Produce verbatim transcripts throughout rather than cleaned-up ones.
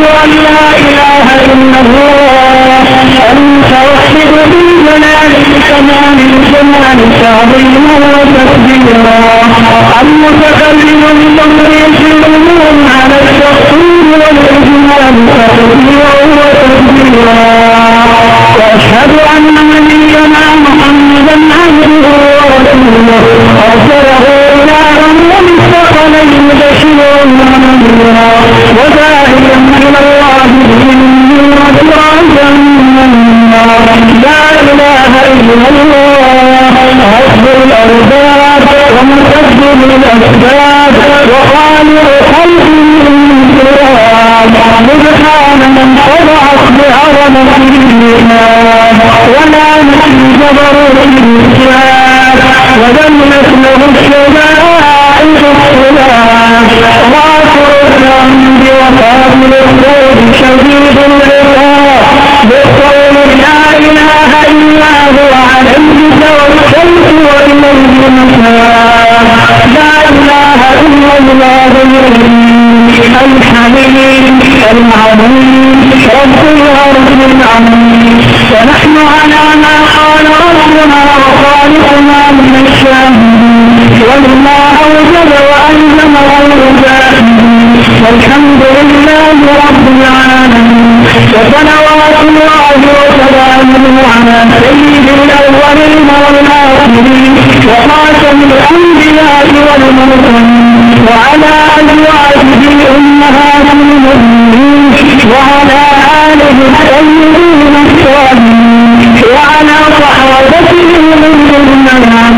أن لا إله إلا الله أنت وحد في جلالك كمال الجمال تعظيما وتكبيرا المتكلم بتمريس الأمور على التقصير والإجمال تكبيرا وتكبيرا وأشهد أن نبينا محمدا عبده ورسوله أرسله إلى أمم الثقلين بشيرا ونذيرا وداعيا إلى الله بإذنه وسراجا منيرا لا إله إلا الله رب الأرباب ومسبب الأسباب وخالق خلقه الكرام سبحان من خضعت بعظمته الإيمان ولا مثل جبروت الإسلام وذلت له الشدائد الصلاة غافر الذنب وقابل الذنب شديد العقاب بالقول لا إله إلا هو عليه توكلت وإليه متاب لا إله إلا الله الحليم العظيم رب الأرض العظيم ونحن على ما قال ربنا وخالقنا من الشاهدين ولما أوجب وألزم والمجاهدين والحمد لله رب العالمين وصلوات الله وسلامه على سيد الأولين والآخرين وخاتم الأنبياء والمرسلين وعلى أزواجه أمهات المؤمنين وعلى آله الطيبين الطاهرين وعلى صحابته من المنام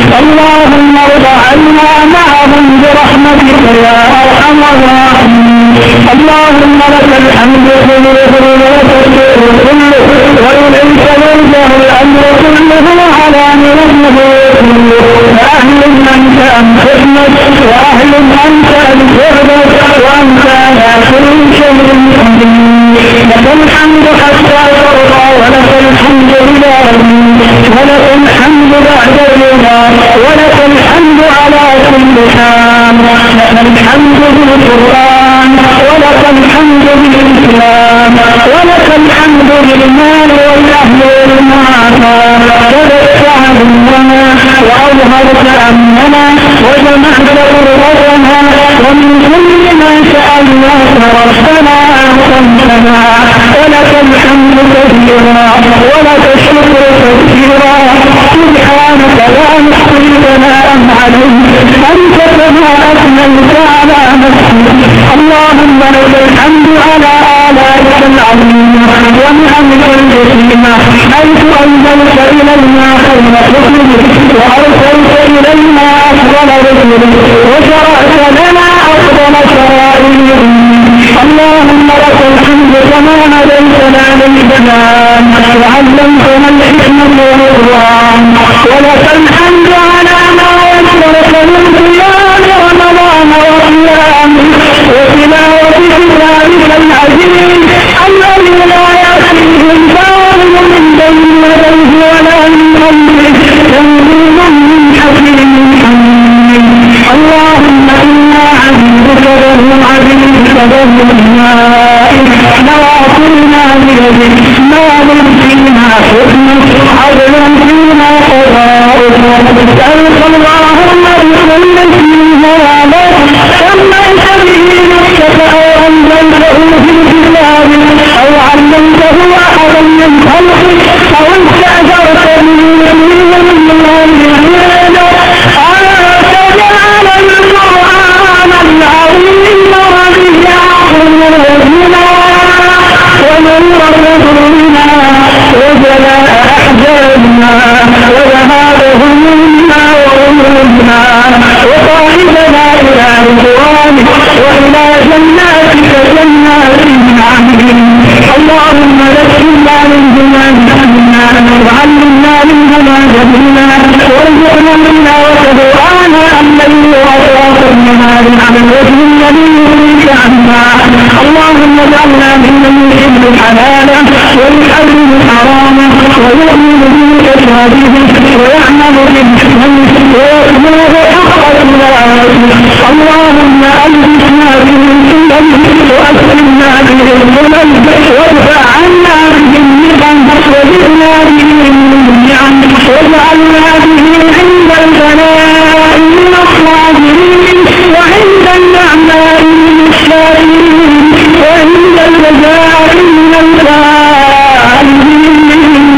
اللهم ارض عنا معهم برحمتك يا أرحم الراحمين اللهم لك الحمد كله ولك الشكر كله وإليك يرجع الأمر كله على منه كله فأهل أنت أن تحمد وأهل أنت أن تعبد وأنت على كل شيء قدير لك الحمد حتى ترضى ولك الحمد إلى ولك الحمد بعد الرضا ولك الحمد على كل حال لك الحمد بالقرآن ولك الحمد بالإسلام ولك الحمد بالمال والأهل والمعافاة كبرت عدونا وأظهرت أمننا وجمعت قربنا ومن كل ما سألناك ربنا أعطيتنا ولك الحمد كثيرا ولك الشكر كثيرا سبحانك لا نحصي ثناء عليك أنت كما أثنيت على نفسك اللهم لك الحمد على آلائك العظيمة ونعمك الجسيمة حيث أنزلت إلينا خير رسلك وأرسلت إلينا أفضل رسلك وشرعت لنا أفضل شرائع اللهم لك الحمد كما هديتنا للبيان وعلمتنا الحكمة والقرآن ولك الحمد على ما يسرك من قيام رمضان وقيامه وتلاوة كتابك العزيز الذي لا يأتيه الباطل من بين يديه ولا من خلفه تنزيل من حكيم حميد اللهم إنا عبيدك بنو عبيدك بنو أبنائك نواصينا بيدك ماض فينا حكمك عدل فينا قضاؤك نسألك اللهم بكل اسم هو لك سميت به نفسك أو أنزلته في الكتاب أو علمته أحدا من خلقك أو استأجرت به نبيا من العباد أن تجعل القرآن العظيم ربيع قلوبنا ونور صدورنا وجلاء أحزاننا وذهاب همومنا وغمومنا وصاحبنا إلى رضوانك وإلى جناتك جنات النعيم اللهم ذكرنا من ذنوبنا وعلمنا منهما جهلنا وارزقنا منا وتبرانا الليل وأطراف النهار على الوجه الذي يريك عنا اللهم اجعلنا ممن يحب الحلال ويحرم الحرام ويؤمن بكتابه ويعمل بالحكمة ويتبع حق تلاوته اللهم ألبسنا به السنن وأسلمنا به وادفع عنا به النقم وزدنا به النعم واجعلنا به عند البلاء من الصابرين وعند النعماء من الشاكرين وعند الجزاء من الفائزين.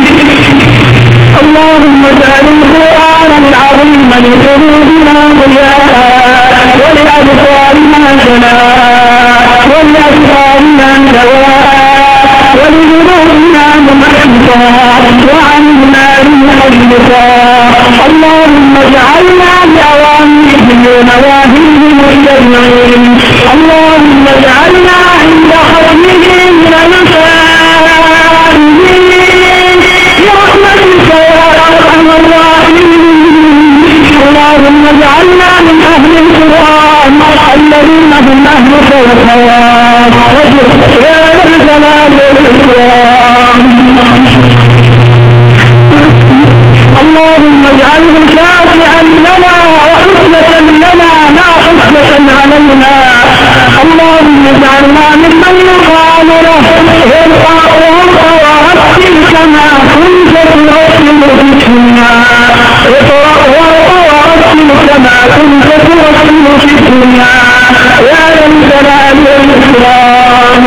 اللهم اجعل القرآن العظيم لقلوبنا ضياء ولأبصارنا جلاء ولأبصارنا دواء ولذنوبنا ممحصا وعنا مخلصا. اللهم اجعلنا بأوامره ونواهيه متبعين. اللهم اجعلنا عند ختمه من الفائزين برحمتك يا أرحم الراحمين. اللهم اجعلنا من أهل القرآن الذين هم أهلك والخيار يا ذا الجلال والإكرام. اللهم اجعله شافعا لنا وحسنة لنا لا حسنة علينا. اللهم اجعلنا ممن يقال له ارقى وارقى ورتل كما كنت ترتل في الدنيا. اقرأ وارقى ورتل كما كنت ترتل في الدنيا يا ذا الجلال والإكرام.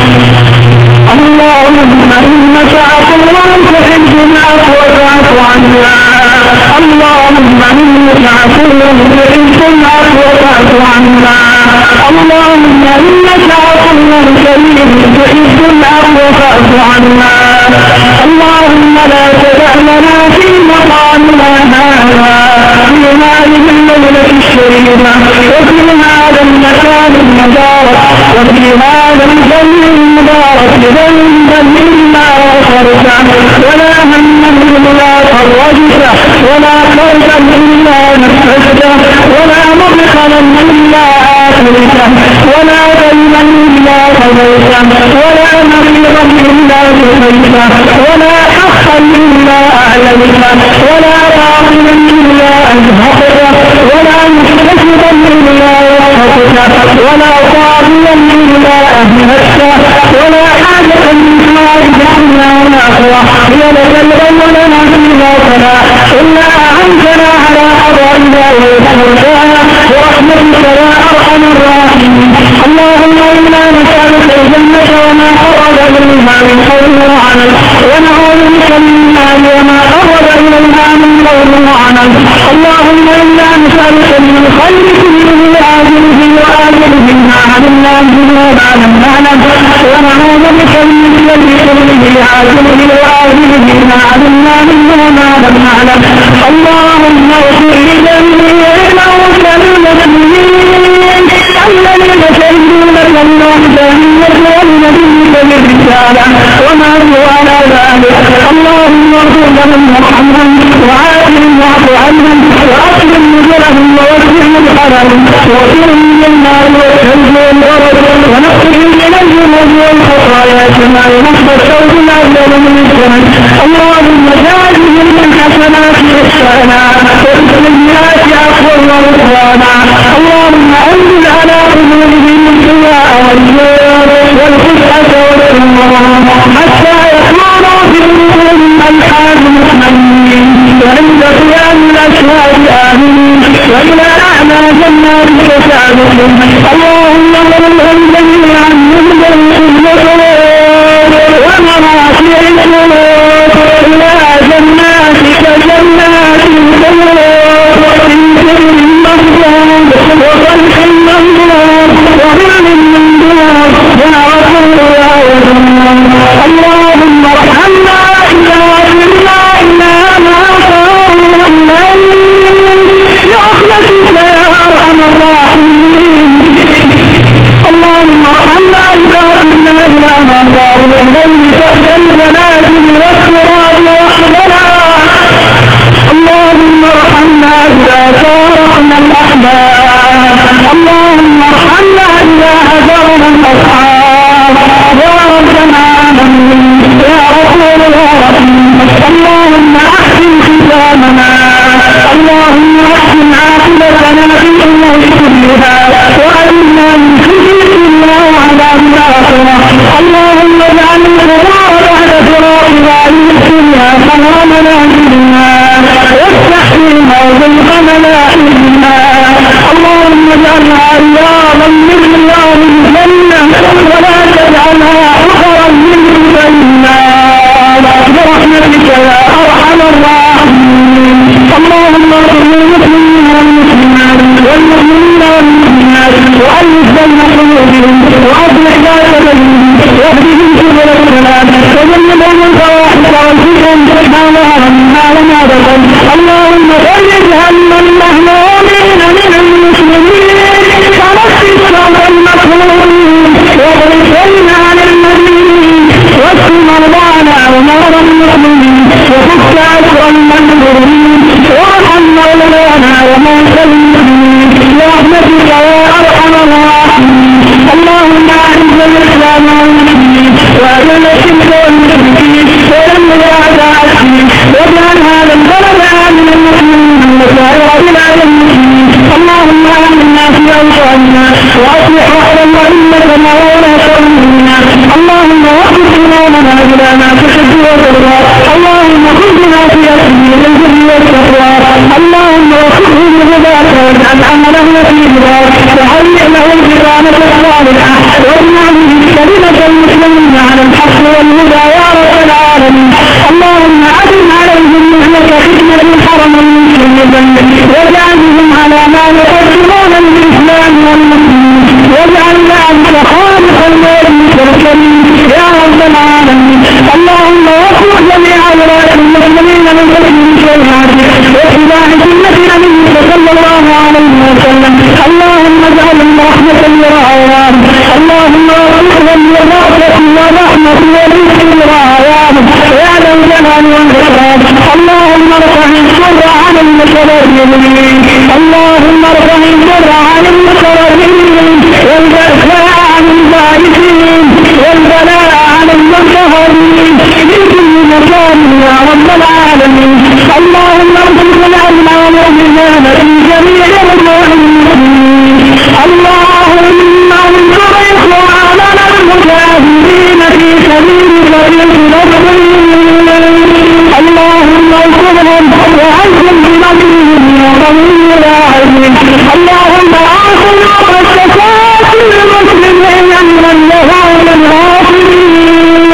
اللهم إنك عفو تحب العفو فاعف عنا. اللهم إنك عفو تحب العفو فاعف عنا. اللهم إنك عفو كريم تحب العفو فاعف عنا. اللهم لا تدع لنا في مقامنا هذا في هذه الليلة الشريفة وفي هذا المكان المبارك وفي هذا الجنة المبارك ذنبا إلا غفرته ولا هما إلا فرجته ولا كربا إلا نفسته ولا مدخلا إلا آخرته ولا دينا إلا قضيته ولا مريضا إلا شفيته ولا حقا إلا أعلمته ولا باطلا إلا أزهقته ولا مستكبا إلا وقفته ولا طاغيا إلا أهلكته ولا حاجة من حوائج الدنيا والآخرة هي لك الغم لنا فيها فلا إلا أعنتنا على قضائها ويسرها برحمتك يا أرحم الراحمين. اللهم إنا نسألك الجنة وما قرب إليها من قول وعمل ونعوذ بك من النار وما قرب إليها من قول وعمل. اللهم إنا نسألك من الخير كله آجله وآجله ما علمنا منه وما لم نعلم ونعوذ بك من الشر كله آجله وآجله ما علمنا منه وما لم نعلم. اللهم اغفر لجميع الموتى المسلمين الذين شهدوا لك الوحدانية ولنبيك بالرسالة وما هو على ذلك. اللهم اغفر لهم وارحمهم وعافهم واعف عنهم واكرم نزلهم ووسع مدخلهم واغفرهم من النار والثلج والبرد ونقهم من الذنوب والخطايا كما ينقى الثوب الابيض من الدنس. اللهم جعلهم من حسنات احسانا والسيئات عفوا ورضوانا. اللهم انزل على قلوبهم الضياء والنور والخشعة والسرور حتى يكونوا في قلوبهم الحال مطمئنين وعند قيام الاشهاد امنين والى اعلى جناتك سعدهم. اللهم اغفرهم جميعا من ذنوب الذنوب ومرافع الذنوب الى جناتك جنات الخلود من كل مخلوق وخلق ممدود وظل ممدود يا رسول يا ودود. اللهم ارحمنا اذا صرنا الى ما صاروا اليه برحمتك يا ارحم الراحمين. اللهم ارحمنا اذا صرنا الى ما صاروا اليه تحت الجنازل والتراب وحدنا. اللهم ارحمنا اذا فارقنا الاحباب. اللهم ارحمنا اذا هجرنا الاصحاب يا ربنا امين يا رسول يا رحيم. اللهم احسن ختامنا. اللهم احسن عاقبتنا في الامور كلها واجعلنا من خزي الدنيا وعذاب الاخره. اللهم اجعلها رياضا من رياض الجنة ولا تجعلها حفرا من حفر النار برحمتك يا ارحم الراحمين. اللهم اغفر للمسلمين والمسلمات والمؤمنين والمؤمنات والف بين قلوبهم واصلح ذات بينهم واهدهم سبل السلام وجنبهم الفواحش والفتن ما ظهر منها وما بطن. اللهم فرج هم المهمومين من المسلمين ونفس شر المكروهين واغفر لنا عن المدينين واشف مرضانا ومرضى المسلمين وفك اسر المنذورين وارحم مولانا وموتى المسلمين برحمتك يا ارحم الراحمين. اللهم اعز الاسلام والمسلمين واذل الشرك والمشركين ودمر اعداء الدين واجعل هذا البلد امنا مطمئنا وسائر بلاد المسلمين. اللهم امنا في اوطاننا واصلح اهل ائمتنا وولاة امورنا. اللهم وفق امامنا الى ما تحب وترضى. اللهم خذنا في اسبيل البر والتقوى. اللهم وفقهم بهداك واجعل عمله في رضاك وهيئ له البطانة الصالحة واجعل كلمة المسلمين على الحق والهدى يا رب العالمين. اللهم أدم عليهم مهلك فتنة الحرم المسلمين واجعلهم على ما يقدمون للإسلام والمسلمين واجعل ذلك خالق المؤمن الكريم يا رب العالمين. اللهم وفق جميع ولاة المسلمين من حكم شريعتك واتباع سنة نبيك صلى الله عليه وسلم. اللهم اجعلهم رحمة لرعاياهم. اللهم وفقهم لرحمة ورحمة ورزق لرعاياهم يا ذا الجلال والإكرام. اللهم ارفع الشر عن المتضررين. اللهم ارفع الشر عن المتضررين والبأساء عن البائسين والبلاء عن المنتهرين من كل مكان يا رب العالمين. اللهم ارزق الامن والامان في جميع بلاد المسلمين. اللهم انصر اخواننا المجاهدين في سبيلك بالمسلمين. اللهم انصرهم وعزهم بنصرهم يا قوي يا عزيز. اللهم اعطنا مؤسسات المسلمين من يهون الغافلين.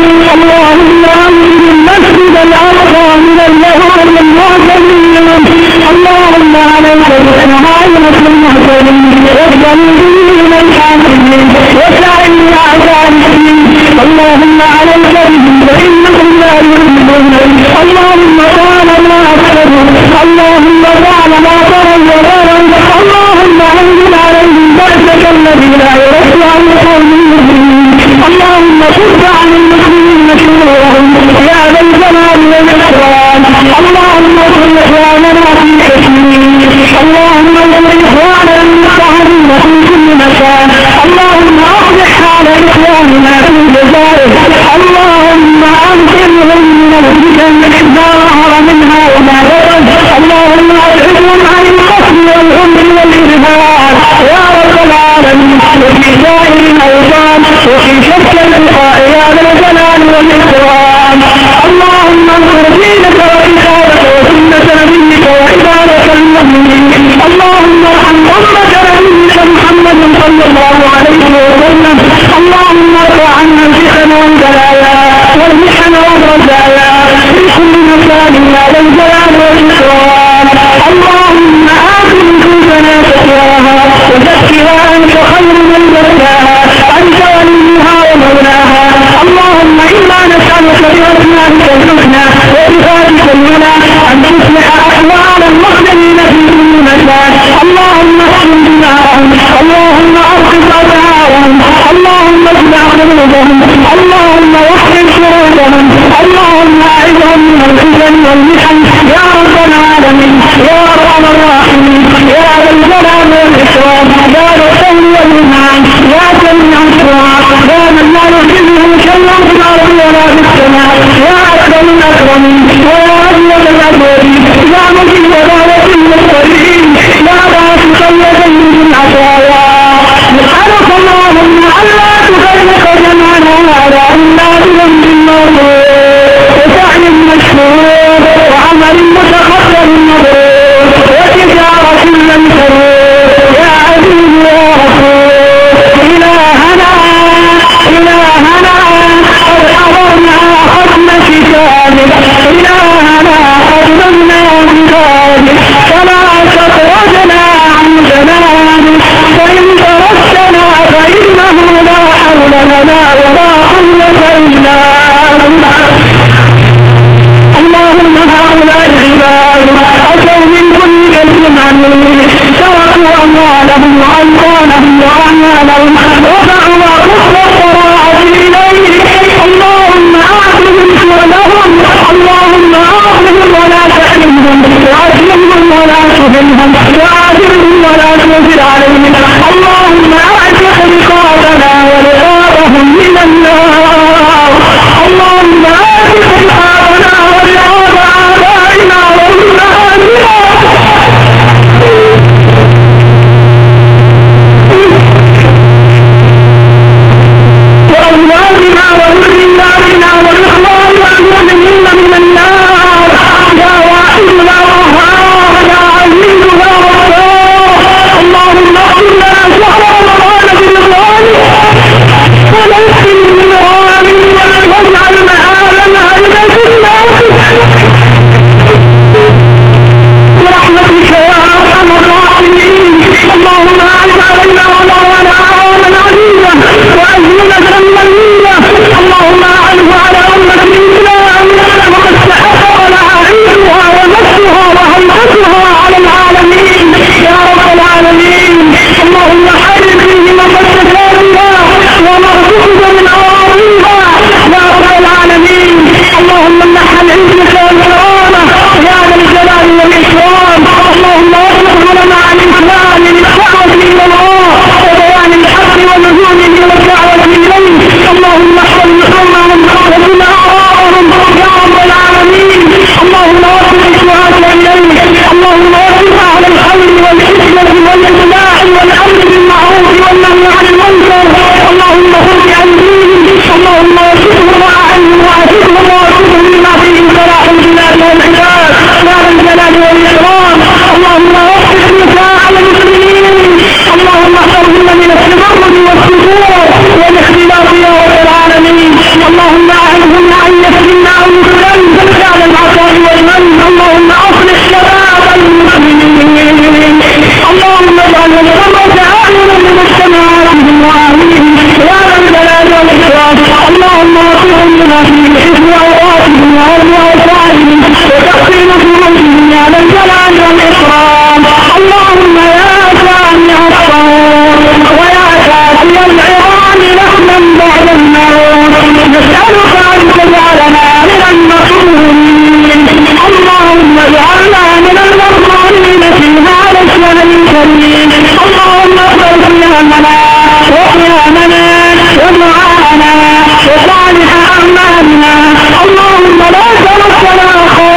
اللهم امن المسجد الاقصى من اليهود المعتدين. اللهم عليك بالصهاينة المعتدين والظالمين الحاكمين وسائر اعداء الدين. اللهم عليك بهم فانهم لا يؤمنون. اللهم طال ما اكثروا. اللهم طال ما تغيروا. اللهم انزل عليهم بأسك الذي لا يرد عن قوم المسلمين. اللهم صد عن المسلمين شرورهم يا ذا الجلال والاكرام. اللهم صل اخواننا في كثير. اللهم صل اخواننا المستعمرين في كل مكان. اللهم اصلح حال اخواننا في الجزائر. اللهم انقذهم من الفتن ما ظهر منها وما بطن. اللهم ابعدهم عن القتل والعمر والارهاب يا رب العالمين وفي سائر الاوطان وفي شتى البقاع يا ذا الجلال والاكرام. اللهم انصر دينك وكتابك وسنة نبيك وعبادك المؤمنين. اللهم ارحم امة نبيك محمد صلى الله عليه وسلم. اللهم ارفع عنا الفتن والبلايا والمحن والرزايا في كل مكان يا ذا الجلال والاكرام. اللهم آت نفوسنا تقواها وزكها انت خير من زكاها انت وليها ومولاها. اللهم انا نسألك باسمائك الحسنى وصفاتك العلى ان تصلح احوال المسلمين في كل مكان. اللهم احسن دماءهم. اللهم ارقص اسعارهم. اللهم اجمع قلوبهم. اللهم وحد شروطهم. اللهم اعذهم من الفتن والمحن يا رب العالمين يا ارحم الراحمين يا ذا الجلال والاكرام يا ذا الفضل والمنعم يا سميع الدعاء يا من لا يحله شيئا في الارض ولا في السماء يا اكرم الاكرمين ويا اجود الاجودين يا مجيب دعوة المضطرين يا باسط اليدين بالعطايا. نسألك اللهم الا تفرق جمعنا على الا بذنب المغفور وسعي مشكور وعمل متقبل مبرور وتجارة لم ترور يا واغفر عليهم اللهم اعتق رقابنا ورقابهم من النار اللهم اعتق رقابنا ورقاب آبائنا وأمهاتنا وأولادنا وذرياتنا والإخوان والمؤمنين من النار يا واحد يا وهاب يا عزيز يا غفار اللهم اغفر لنا شهر رمضان برضوانك ونسل من غالب واجعل مآلنا إلى جناتك برحمتك يا أرحم الراحمين اللهم أعز علينا ولونا عاما عزيزا وأزمنة مليئة اللهم أعنه على أمة الإسلام وقد استحق لها عيدها ومسها وهيبتها على العالمين يا رب العالمين اللهم حرم فيه مقدسات الله ومرزقنا من أراضيها يا رب العالمين اللهم امنحها العزة والكرامة يا ذا الجلال والإكرام اللهم اغفر لنا عن الإسلام للدعوة إلى الله وبيان الحق ونزوله والدعوة إليه اللهم احفظ لحومهم ودماءهم يا رب العالمين اللهم وفق الدعاة إليك اللهم وفق أهل الخير والحكمة والإصلاح والأمر بالمعروف والنهي عن المنكر اللهم خذ بأيديهم اللهم وفقهم وأعنهم وأفقهم وأفقهم لما فيه صلاح البلاد والعباد يا ذا الجلال والإكرام اللهم وفق نساء المسلمين اللهم احفظهن من التمرد والسفور والاختلاف يا رب العالمين اللهم اعذهن ان يفتن او يفتن يا ذا العطاء والمن اللهم اصلح شباب المسلمين اللهم اجعل القمة اعين لمجتمعاتهم واهلهم يا ذا الجلال والاكرام اللهم وفقهم لما فيه حفظ اوقاتهم وعلم اوصالهم وتحسين فروجهم يا ذا الجلال والاكرام اللهم يا سامع الصوت ويا كافي العظام لحما بعد الموت نسألك أن تجعلنا من المقبولين اللهم اجعلنا من المقبولين في هذا الشهر الكريم اللهم اغفر صيامنا وقيامنا ودعاءنا وصالح أعمالنا اللهم لا تردنا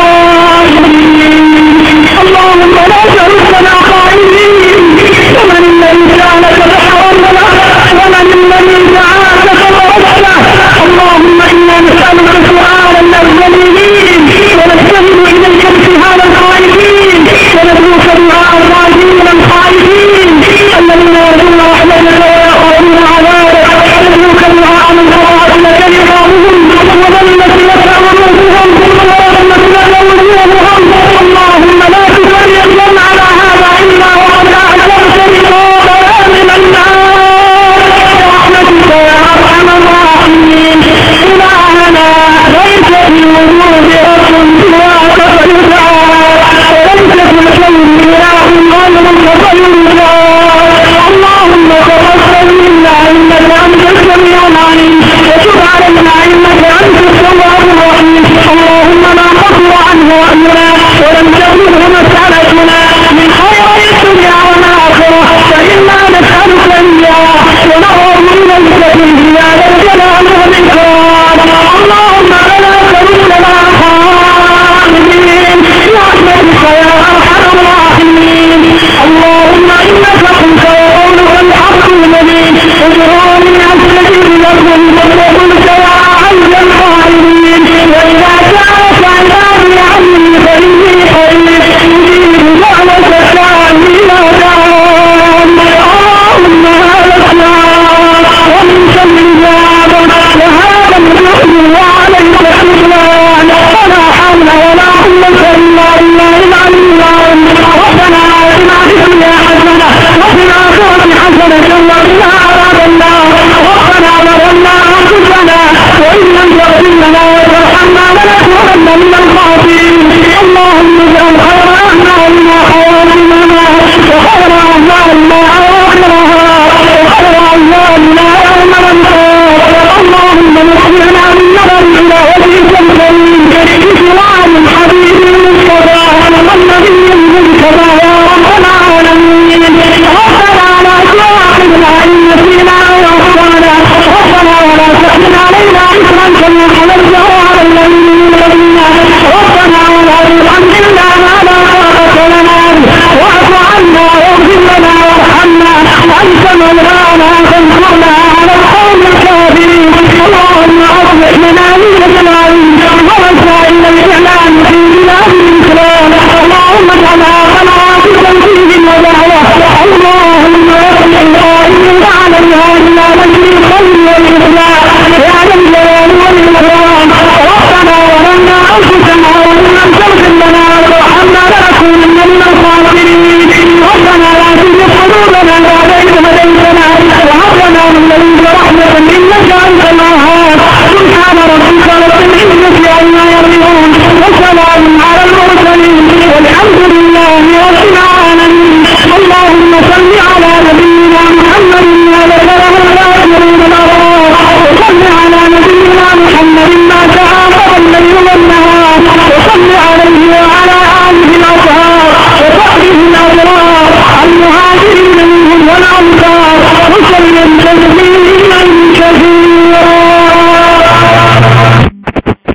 خائبين اللهم لا تردنا خائبين ومن الذي سألك فحرمنا ومن الذي دعاك فوردنا اللهم إنا نسألك سؤال الأولين ونستهل إليك ابتهال الخائفين وندعوك دعاء الراجين الخائفين الذين يرجون رحمتك ويخافون عذابك ندعوك دعاء من قرأت لك رضاهم وظلت لك أمرهم وظلت لك وجوههم اللهم لا تفرق جمعنا هذا إلا وقد أعجبت رقابنا من النار برحمتك يا أرحم الراحمين إلهنا ليس في وجود رب سواك فيدعى وليس في الكون إله غيرك فيرجى اللهم تقبل منا إنك أنت السميع العليم وتب علينا إنك أنت التواب الرحيم اللهم ما قصر عنه أمرنا ولم تبلغه مسألتنا من خير الدنيا والآخرة فإنا نسألك إياه ونعوذ إليك فيه يا ذا الجلال والإكرام اللهم فلا تردنا خائبين برحمتك يا أرحم الراحمين اللهم إنك قلت وقولك الحق المبين اجعل من أسلك لكم وقلت يا أعز القائلين وإذا سألك عبادي عني فإني قريب أجيب دعوة الداعي إلى دعوان اللهم هلكنا ومن شر الجابر وهذا الجهد وعليك الحسنان ولا حول ولا قوة إلا بالله العلي العظيم ربنا آتنا في الدنيا حسنة وفي الآخرة حسنة